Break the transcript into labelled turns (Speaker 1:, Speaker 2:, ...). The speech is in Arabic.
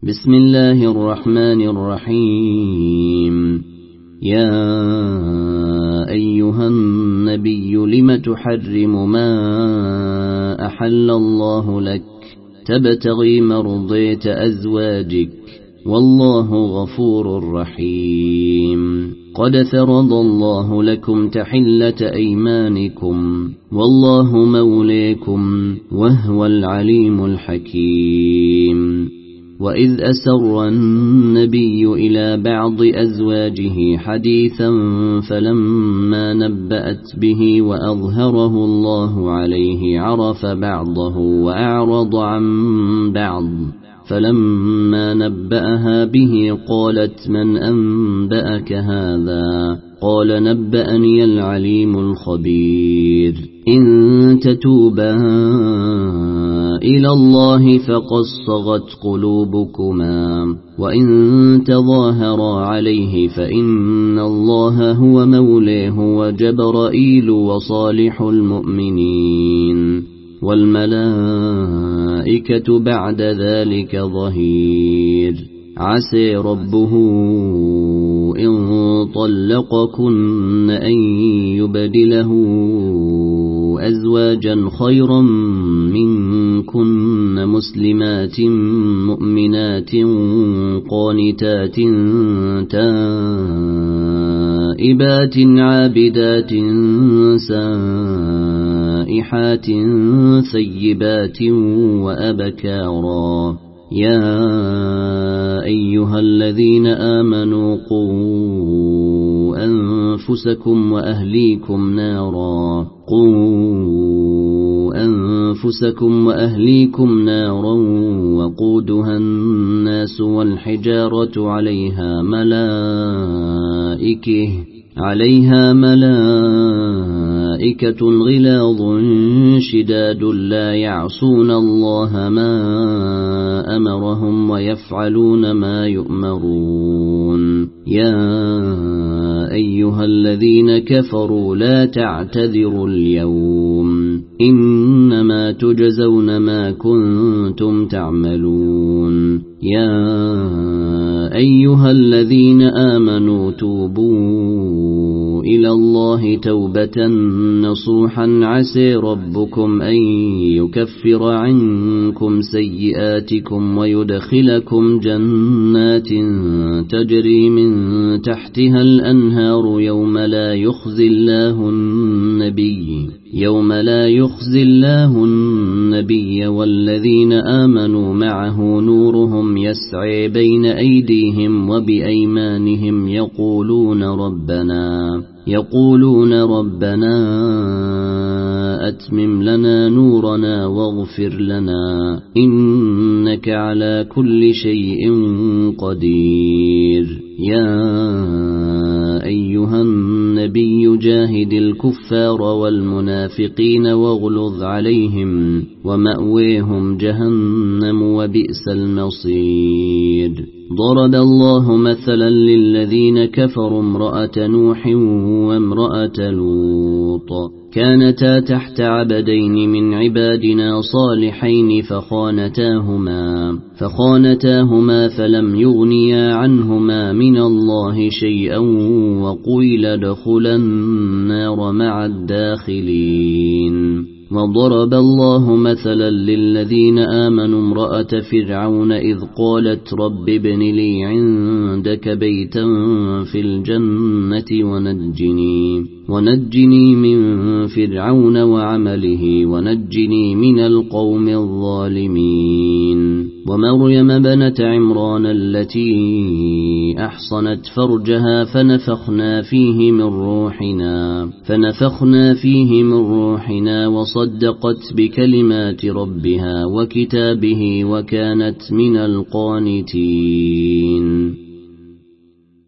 Speaker 1: بسم الله الرحمن الرحيم. يا أيها النبي لم تحرم ما أحل الله لك تبتغي مرضية أزواجك والله غفور رحيم. قد فرض الله لكم تحلة أيمانكم والله موليكم وهو العليم الحكيم. وإذ أسر النبي إلى بعض أزواجه حديثا فلما نبأت به وأظهره الله عليه عرف بعضه وأعرض عن بعض، فلما نبأها به قالت من أنبأك هذا؟ قال نبأني العليم الخبير. إن تتوبا إلى الله فقد صغت قلوبكما وإن تظاهرا عليه فإن الله هو مولاه وجبرائيل وصالح المؤمنين والملائكة بعد ذلك ظهير. عسى ربه إن طلقكن أن يبدله أزواجا خيرا منكن مسلمات مؤمنات قانتات تائبات عابدات سائحات ثيبات وأبكارا. يا أيها الذين آمنوا قوا أنفسكم وأهليكم نارا وقودها الناس والحجارة عليها ملائكة غلاظ شداد لا يعصون الله ما أمرهم ويفعلون ما يؤمرون. يا أيها الذين كفروا لا تعتذروا اليوم إنما تجزون ما كنتم تعملون. يا أيها الذين آمنوا توبوا إلى الله توبة نصوحا عسى ربكم أن يكفر عنكم سيئاتكم ويدخلكم جنات تجري من تحتها الأنهار يوم لا يخزي الله النبي والذين آمنوا معه نورهم يسعي بين أيديهم وبأيمانهم يقولون ربنا أتمم لنا نورنا واغفر لنا إنك على كل شيء قدير. يا أيها النبي جاهد الكفار والمنافقين واغلظ عليهم ومأويهم جهنم وبئس المصير. ضرب الله مثلا للذين كفروا امرأة نوح وامرأة لوط كانتا تحت عبدين من عبادنا صالحين فخانتاهما فلم يغنيا عنهما من الله شيئا وقيل ادخلا النار مع الداخلين. وضرب الله مثلا للذين آمنوا امرأة فرعون إذ قالت رب ابن لي عندك بيتا في الجنة ونجني من فرعون وعمله ونجني من القوم الظالمين. ومريم بنت عمران التي أحصنت فرجها فنفخنا فيه من روحنا وصدقت بكلمات ربها وكتابه وكانت من القانتين.